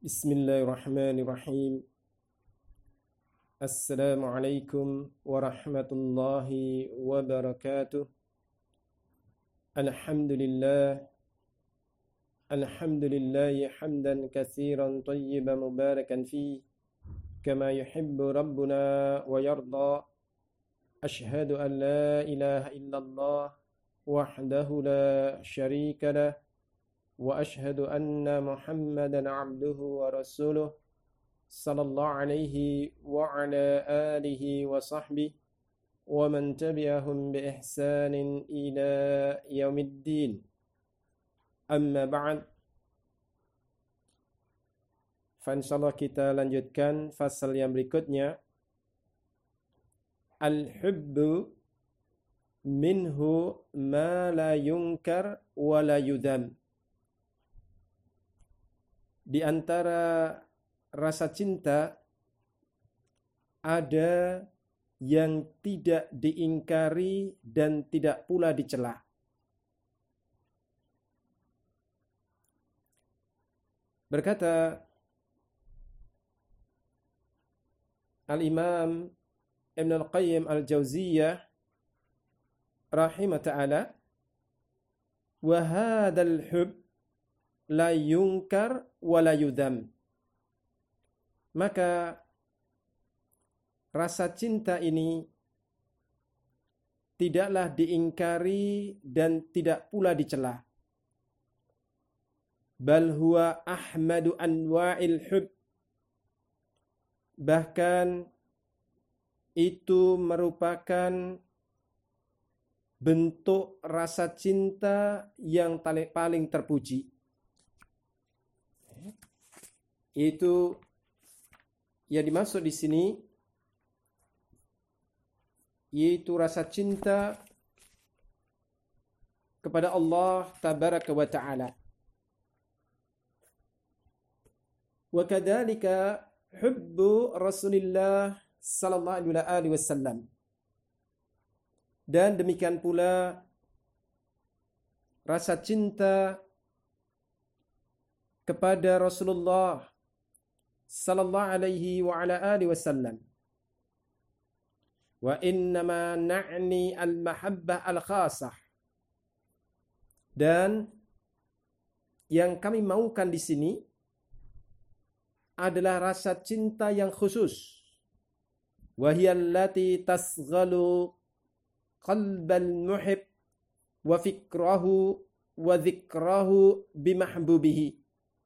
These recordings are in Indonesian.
Bismillahirrahmanirrahim. Assalamualaikum warahmatullahi wabarakatuh. Alhamdulillah. Alhamdulillahi hamdan katsiran tayyiban mubarakan fi kama yuhibbu rabbuna wa yarda. Ashhadu an la ilaha illallah wahdahu la syarika lah wa ashhadu anna Muhammadan abduhu wa rasuluh sallallahu alaihi wa ala alihi wa sahbihi wa man tabi'ahum bi ihsanin ila yaumiddin. Amma ba'd. Insyaallah kita lanjutkan fasal yang berikutnya. Al-hubbu minhu ma la yunkar wa la yudam. Di antara rasa cinta ada yang tidak diingkari dan tidak pula dicela. Berkata Al-Imam Ibn Al-Qayyim Al-Jauziyah rahimah ta'ala, wa hadzal hub la yunkar wa la yudam. Maka rasa cinta ini tidaklah diingkari dan tidak pula dicela. Bal huwa ahmadu anwa'il hub. Bahkan itu merupakan bentuk rasa cinta yang paling terpuji. Itu yang dimaksud di sini yaitu rasa cinta kepada Allah tabaraka wa ta'ala. Wa kadzalika hubbu Rasulillah sallallahu alaihi wasallam. Dan demikian pula rasa cinta kepada Rasulullah sallallahu alaihi wa ala alihi wasallam. Wa innama na'ni al-mahabbah al-khasah. Dan yang kami maukan di sini adalah rasa cinta yang khusus. Wa hiya allati tasghalu qalbal muhib wa fikrahu wa dzikrahu bimahbubihi.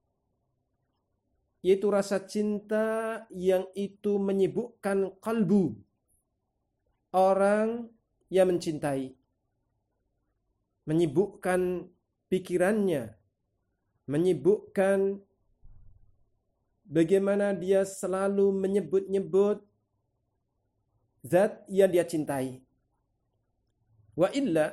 Yaitu rasa cinta yang itu menyibukkan kalbu orang yang mencintai, menyibukkan pikirannya, menyibukkan bagaimana dia selalu menyebut-nyebut zat yang dia cintai. Wa illa,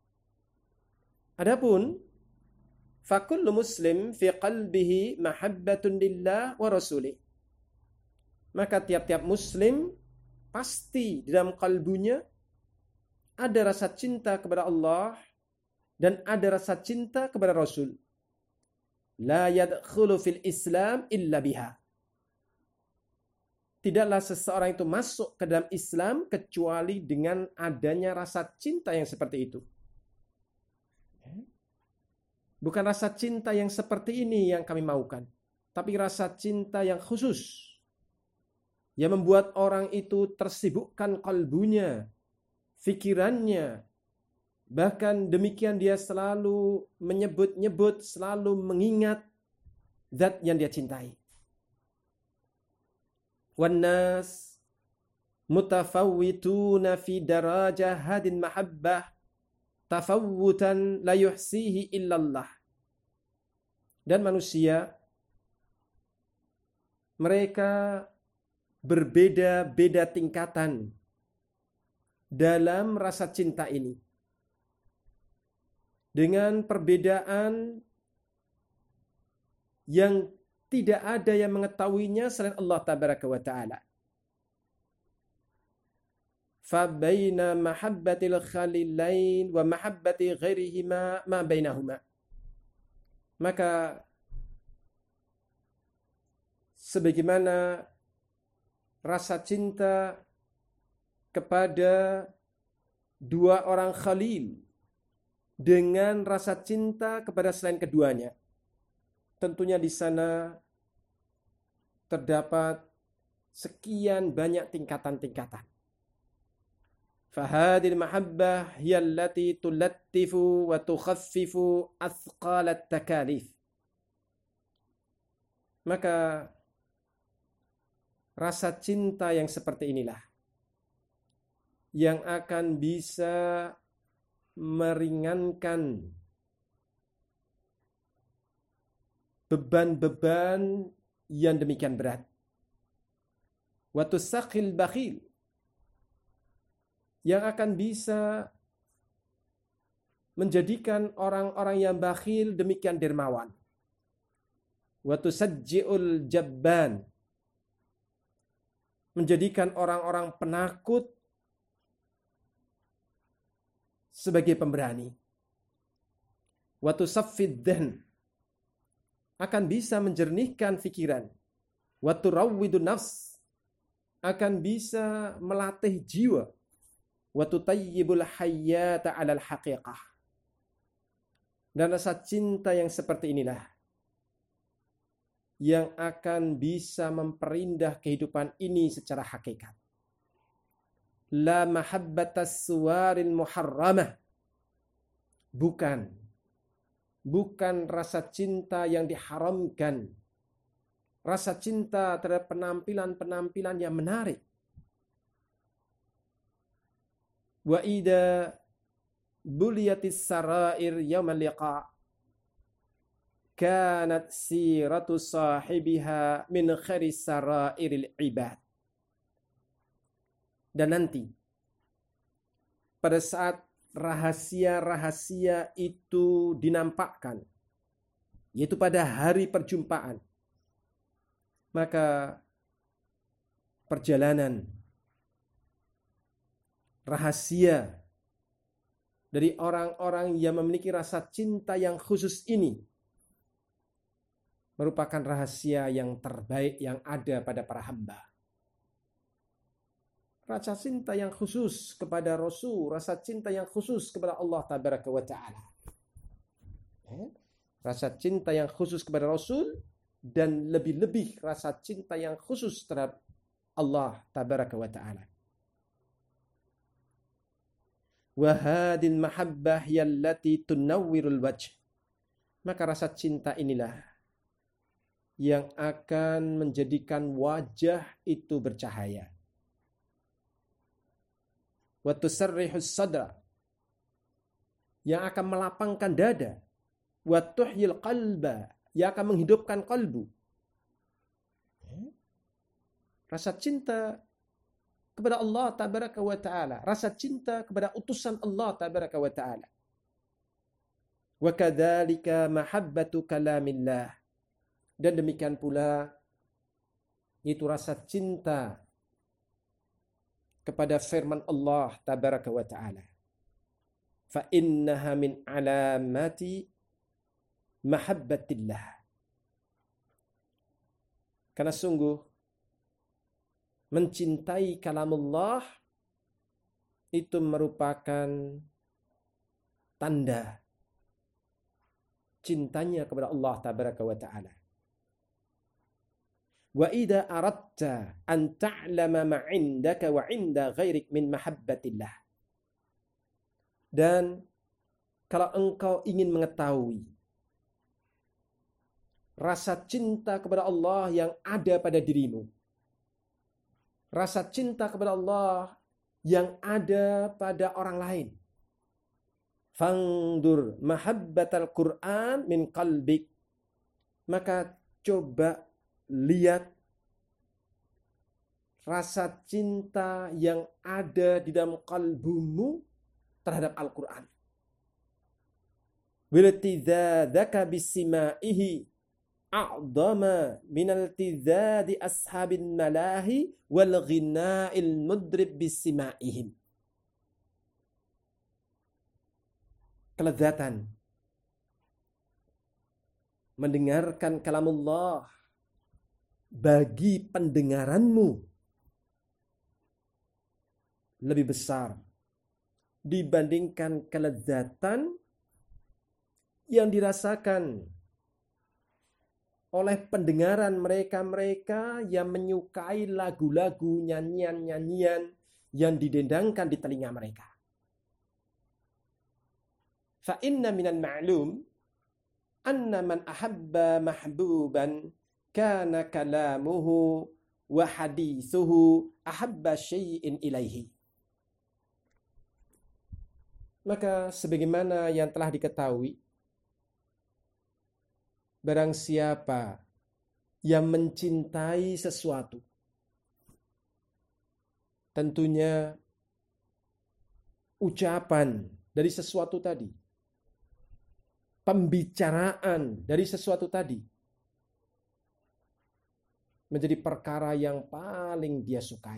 adapun fakullu muslim fi qalbihi mahabbatun lillah wa rasulih. Maka tiap-tiap muslim pasti di dalam kalbunya ada rasa cinta kepada Allah dan ada rasa cinta kepada Rasul. La yadkhulu fil Islam illa biha. Tidaklah seseorang itu masuk ke dalam Islam kecuali dengan adanya rasa cinta yang seperti itu. Bukan rasa cinta yang seperti ini yang kami maukan, tapi rasa cinta yang khusus, yang membuat orang itu tersibukkan kalbunya, fikirannya, bahkan demikian dia selalu menyebut-nyebut, selalu mengingat zat yang dia cintai. Wan nas mutafawwituna fi darajah hadin mahabbah tafawutan la yuhsihi illallah. Dan manusia mereka berbeda-beda tingkatan dalam rasa cinta ini, dengan perbedaan yang tidak ada yang mengetahuinya selain Allah tabaraka wa ta'ala. Fabaina mahabbatil khalilain wa mahabbati ghairihima ma bainahuma. Maka sebagaimana rasa cinta kepada dua orang khalil dengan rasa cinta kepada selain keduanya. Tentunya di sana terdapat sekian banyak tingkatan-tingkatan. Fahadil mahabbah hiya allati tulattifu wa tukhaffifu athqal at-takalif. Maka rasa cinta yang seperti inilah yang akan bisa meringankan beban-beban yang demikian berat. Wa tusakhil bakhil, yang akan bisa menjadikan orang-orang yang bakhil demikian dermawan. Wa tusajji'ul jabban, menjadikan orang-orang penakut sebagai pemberani. Wa tusaffid dhahn, akan bisa menjernihkan pikiran. Wa turawwidu nafs, akan bisa melatih jiwa. Wa tutayyibul hayyata 'alal haqiqah. Dan rasa cinta yang seperti inilah yang akan bisa memperindah kehidupan ini secara hakikat. La mahabbatas suwaril muharramah, bukan rasa cinta yang diharamkan, rasa cinta terhadap penampilan-penampilan yang menarik. Wa idza buliyatis sarair yaumal liqa kanat siratu sahibiha min khairi sarairil ibad. Dan nanti pada saat rahasia-rahasia itu dinampakkan, yaitu pada hari perjumpaan, maka perjalanan rahasia dari orang-orang yang memiliki rasa cinta yang khusus ini merupakan rahasia yang terbaik yang ada pada para hamba. Rasa cinta yang khusus kepada Rasul, rasa cinta yang khusus kepada Allah Tabaraka wa Ta'ala. Rasa cinta yang khusus kepada Rasul dan lebih-lebih rasa cinta yang khusus terhadap Allah Tabaraka wa Ta'ala. Wa hadil mahabbah yallati tunawwirul wajh. Maka rasa cinta inilah yang akan menjadikan wajah itu bercahaya. Wa tusarrihus sadra, yang akan melapangkan dada. Wa tuhyil qalba, yang akan menghidupkan kalbu. Rasa cinta kepada Allah Tabaraka wa Ta'ala, rasa cinta kepada utusan Allah Tabaraka wa Ta'ala. Wa kadzalika mahabbatu kalamillah, dan demikian pula itu rasa cinta kepada firman Allah Tabaraka wa Ta'ala. Fa innaha min alamati mahabbatillah. Karena sungguh mencintai kalamullah itu merupakan tanda cintanya kepada Allah Tabaraka wa Ta'ala. Wa idza aradta an ta'lama ma 'indaka wa 'inda ghairik min mahabbatillah. Dan kalau engkau ingin mengetahui rasa cinta kepada Allah yang ada pada dirimu, rasa cinta kepada Allah yang ada pada orang lain, fangdur mahabbatal Qur'an min qalbik, maka coba lihat rasa cinta yang ada di dalam kalbumu terhadap Al-Quran. Wiltizadaka bisima'ihi a'dama minal tizadi ashabin malahi wal ghina'il mudrib bisima'ihim. Kelezatan mendengarkan kalamullah bagi pendengaranmu lebih besar dibandingkan kelezatan yang dirasakan oleh pendengaran mereka-mereka yang menyukai lagu-lagu, nyanyian-nyanyian yang didendangkan di telinga mereka. Fa inna minal ma'lum anna man ahabba mahbuban kana kalamuhu wa hadithuhu ahabba syai'in ilaihi. Maka sebagaimana yang telah diketahui, barang siapa yang mencintai sesuatu, tentunya ucapan dari sesuatu tadi, pembicaraan dari sesuatu tadi, menjadi perkara yang paling dia sukai.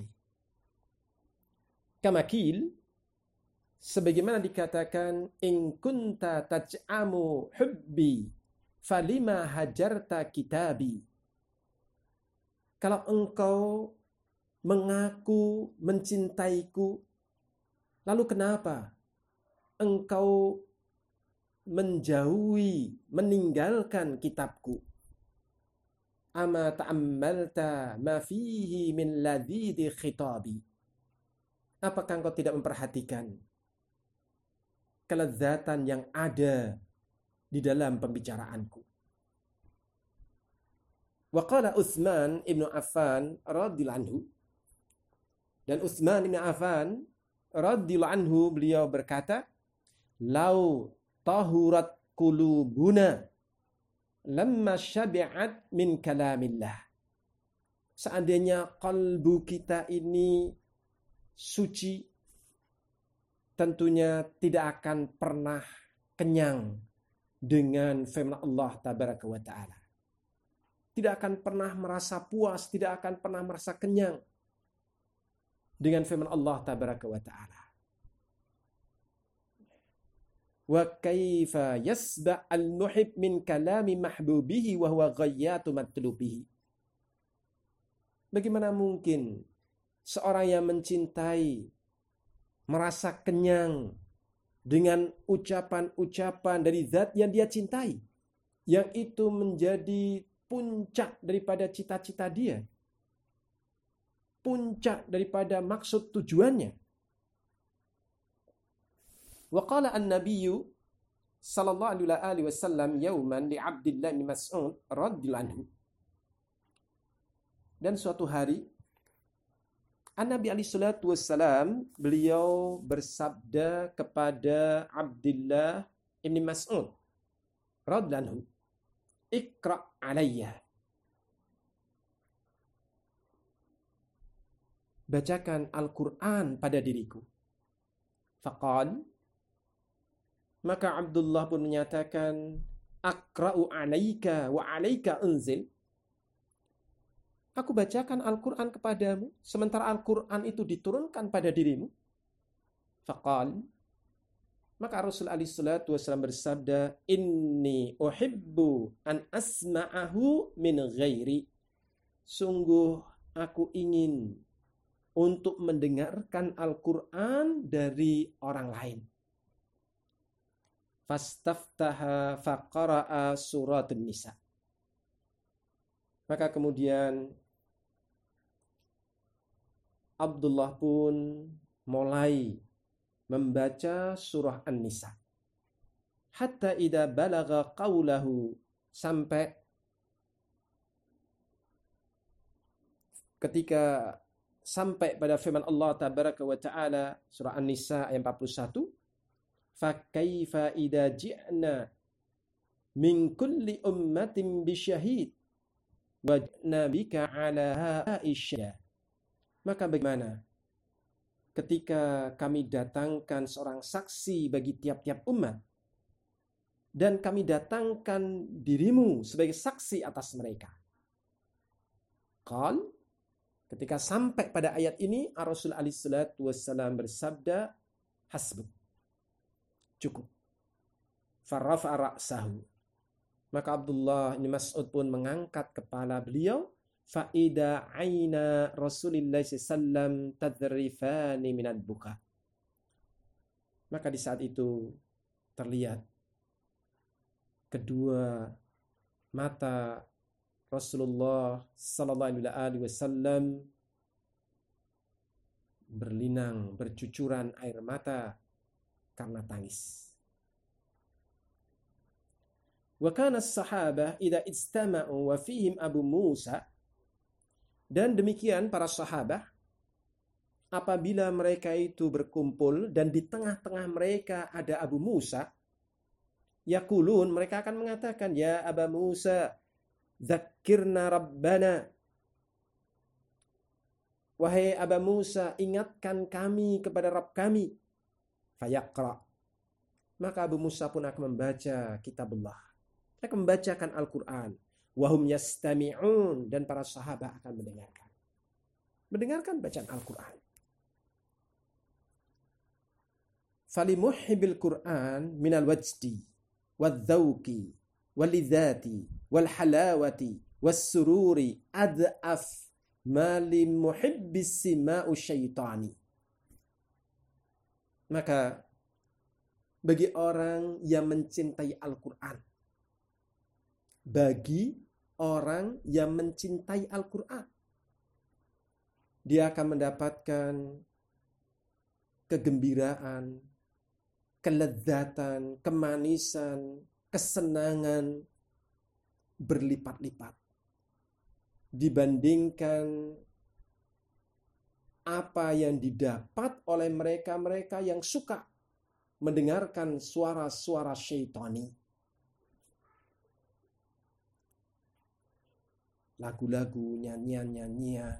Kamakil, sebagaimana dikatakan, in kunta taj'amu hubbi falima hajarta kitabi. Kalau engkau mengaku mencintaiku, lalu kenapa engkau menjauhi, meninggalkan kitabku? Ama ta'ammalta ma fihi min ladhidi khitabi. Apakah engkau tidak memperhatikan kelezatan yang ada di dalam pembicaraanku? Wa qala Utsman ibn Affan radhiyallahu anhu, dan Utsman ibn Affan radhiyallahu anhu beliau berkata, lau tahurat qulubuna lamma syabi'at min kalamillah. Seandainya kalbu kita ini suci, tentunya tidak akan pernah kenyang dengan firman Allah tabaraka wa ta'ala. Tidak akan pernah merasa puas, tidak akan pernah merasa kenyang dengan firman Allah tabaraka wa ta'ala. Wa kaifa yasba' al-muhib min kalami mahbubihi wa huwa ghayatu matlubihi. Bagaimana mungkin seorang yang mencintai merasa kenyang dengan ucapan-ucapan dari zat yang dia cintai, yang itu menjadi puncak daripada cita-cita dia, puncak daripada maksud tujuannya. Wa qala an-nabiyyu sallallahu alaihi wasallam yauman li Abdullah bin Mas'ud radhiyallahu anhu. Dan suatu hari An-Nabi alaihi salatu wassalam beliau bersabda kepada Abdullah bin Mas'ud radhiyallahu anhu, "Iqra' alayya." Bacakan Al-Qur'an pada diriku. Faqal, maka Abdullah pun menyatakan, "Aqra'u 'alaika wa 'alaika unzil." Aku bacakan Al-Qur'an kepadamu, sementara Al-Qur'an itu diturunkan pada dirimu. Faqal, maka Rasul alaihi salatu wasallam bersabda, "Inni uhibbu an asma'ahu min ghairi." Sungguh aku ingin untuk mendengarkan Al-Qur'an dari orang lain. Fastaftaha faqara'a surat An-Nisa. Maka kemudian Abdullah pun mulai membaca surah An-Nisa. Hatta idza balagha qawlahu, sampai ketika sampai pada firman Allah tabaraka wa taala surah An-Nisa ayat 41, fa kaifa idza ji'na min kulli ummatin bisyahid wa nabika ala Aisyah. Maka bagaimana ketika kami datangkan seorang saksi bagi tiap-tiap umat, dan kami datangkan dirimu sebagai saksi atas mereka? Qal, ketika sampai pada ayat ini, Rasul alaihi salatu wassalam bersabda, hasbuk, cukup. Farafa'a ra'sahu. Maka Abdullah bin Mas'ud pun mengangkat kepala beliau, Fa'ida aina Rasulullah sallam tadrifani minal buka. Maka di saat itu terlihat kedua mata Rasulullah sallallahu alaihi wasallam berlinang, bercucuran air mata karena tangis. Wa kana as-sahabah idza istama'u wa fihim Abu Musa, dan demikian para sahabat apabila mereka itu berkumpul dan di tengah-tengah mereka ada Abu Musa, yaqulun, mereka akan mengatakan, ya Aba Musa, dzakirna Rabbana. Wahai Aba Musa, ingatkan kami kepada Rabb kami. Fayaqra. Maka Abu Musa pun akan membaca kitabullah. Dia akan membacakan Al-Quran. Wahum yastami'un, dan para sahabat akan mendengarkan. Mendengarkan bacaan Al-Quran. Falimuhibbil Quran minal wajdi, wadzauqi, walidhati, walhalawati, wassururi, ad'af, malim muhibbis sima'u syaitani. Maka bagi orang yang mencintai Al-Quran, bagi orang yang mencintai Al-Quran, dia akan mendapatkan kegembiraan, kelezatan, kemanisan, kesenangan berlipat-lipat dibandingkan apa yang didapat oleh mereka-mereka yang suka mendengarkan suara-suara syaitani. Lagu-lagu, nyanyian-nyanyian,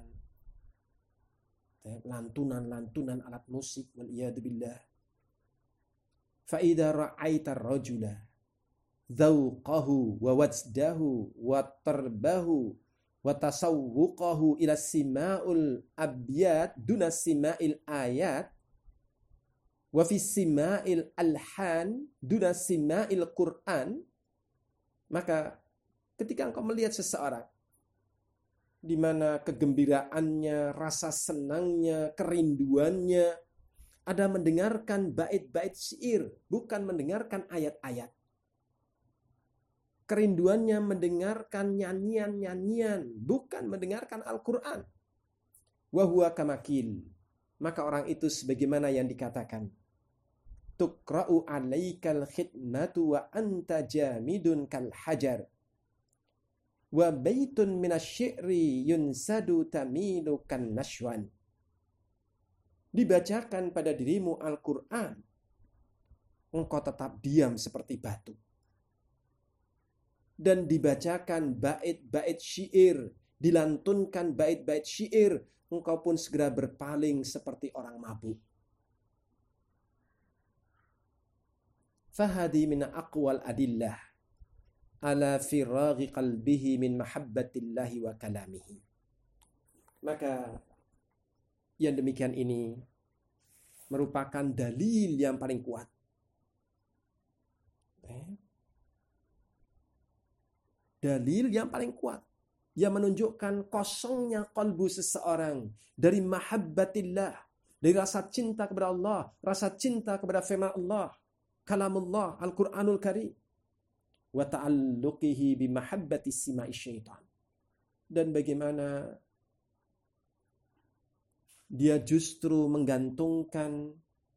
lantunan-lantunan alat musik, waliyadzubillah. Fa'idha ra'aita rajula dzauqahu wa wajdahu wa tarbahu wa tasawwuqahu ila sima'ul abyad duna sima'il ayat wa fi sima'il alhan duna sima'il Qur'an. Maka ketika engkau melihat seseorang di mana kegembiraannya, rasa senangnya, kerinduannya ada mendengarkan bait-bait syair, bukan mendengarkan ayat-ayat. Kerinduannya mendengarkan nyanyian-nyanyian, bukan mendengarkan Al-Quran. Wa huwa kamakil. Maka orang itu sebagaimana yang dikatakan, tuqra'u alaikal khidmatu wa anta jamidun kal hajar. Wa baitun minasyi'ri yunsadu tamilu kan nashwan. Dibacakan pada dirimu Al-Quran, engkau tetap diam seperti batu. Dan dibacakan bait-bait syair, dilantunkan bait-bait syair, engkau pun segera berpaling seperti orang mabuk. Fahadi min aqwal adillah ala firaghi qalbihi min mahabbatillahi wa kalamihi. Maka yang demikian ini merupakan dalil yang paling kuat. Dalil yang paling kuat yang menunjukkan kosongnya kalbu seseorang dari mahabbatillah, dari rasa cinta kepada Allah, rasa cinta kepada firman Allah, kalamullah, Al-Quranul Karim, wa ta'alluqihi bi mahabbati sima'i syaitan. Dan bagaimana dia justru menggantungkan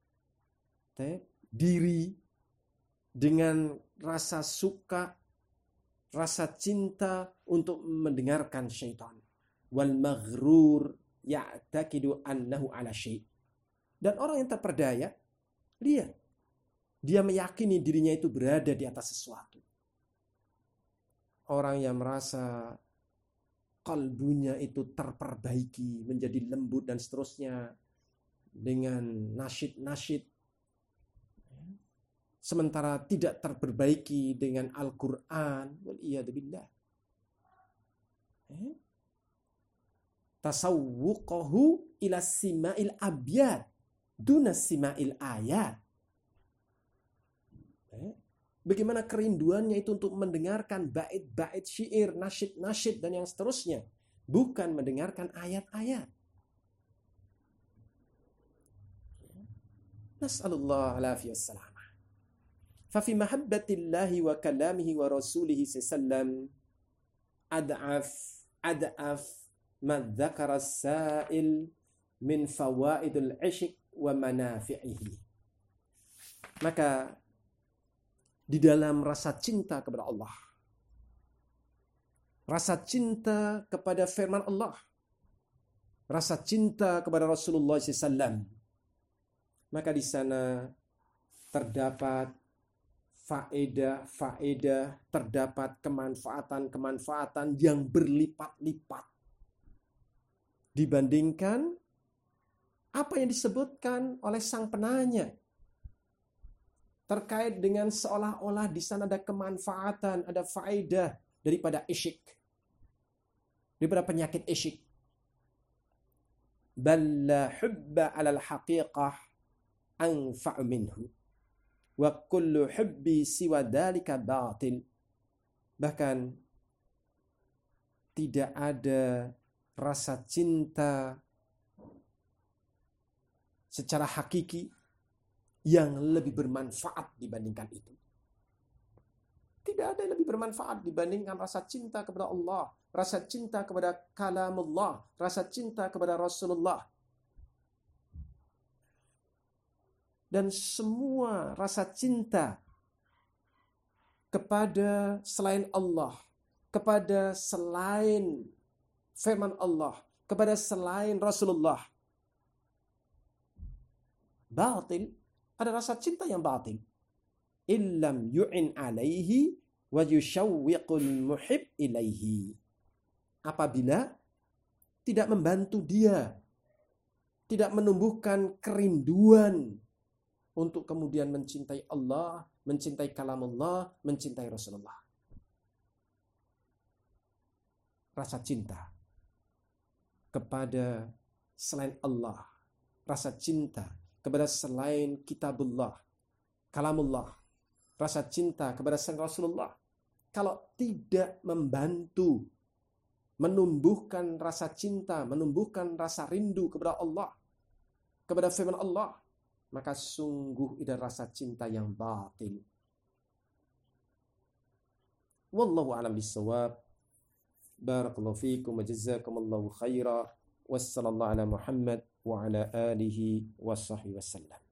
diri dengan rasa suka, rasa cinta untuk mendengarkan syaitan. Wal maghrur ya'taqidu annahu ala syai'. Dan orang yang terperdaya, lihat, dia meyakini dirinya itu berada di atas sesuatu. Orang yang merasa kalbunya itu terperbaiki, menjadi lembut dan seterusnya dengan nasyid-nasyid, sementara tidak terperbaiki dengan Al-Quran, waliyadzubillah. Tasawwuqahu ila sima'il abyad duna sima'il ayat. Bagaimana kerinduannya itu untuk mendengarkan bait-bait syair, nasyid-nasyid dan yang seterusnya, bukan mendengarkan ayat-ayat. Nas'alullah alaihi wassalam. Fa fi mahabbatillahi wa kalamihi wa rasulihi sallam ad'af ma dzakara as-sa'il min fawaidul ishq wa manafi'ihi. Maka di dalam rasa cinta kepada Allah, rasa cinta kepada firman Allah, rasa cinta kepada Rasulullah SAW, maka di sana terdapat faedah, terdapat kemanfaatan yang berlipat-lipat dibandingkan apa yang disebutkan oleh sang penanya terkait dengan seolah-olah di sana ada kemanfaatan, ada faedah daripada isyik, daripada penyakit isyik. Balla hubba 'alal haqiqah anfa'u minhu wa kullu hubbi siwa dzalika batil. Bahkan tidak ada rasa cinta secara hakiki yang lebih bermanfaat dibandingkan itu. Tidak ada yang lebih bermanfaat dibandingkan rasa cinta kepada Allah, rasa cinta kepada kalamullah, rasa cinta kepada Rasulullah. Dan semua rasa cinta kepada selain Allah, kepada selain firman Allah, kepada selain Rasulullah, batil, ada rasa cinta yang batil. Illam yu'in alaihi wa yushawwiqul muhib ilaihi. Apabila tidak membantu dia, tidak menumbuhkan kerinduan untuk kemudian mencintai Allah, mencintai kalamullah, mencintai Rasulullah. Rasa cinta kepada selain Allah, rasa cinta kepada selain kitabullah, kalamullah, rasa cinta kepada selain Rasulullah, kalau tidak membantu menumbuhkan rasa cinta, menumbuhkan rasa rindu kepada Allah, kepada firman Allah, maka sungguh itu rasa cinta yang batil. Wallahu a'lam bissawab. Barakallahu fiikum wa jazakumullahu khaira. Wassallallahu ala Muhammad wa ala alihi wa sahbihi wasallam.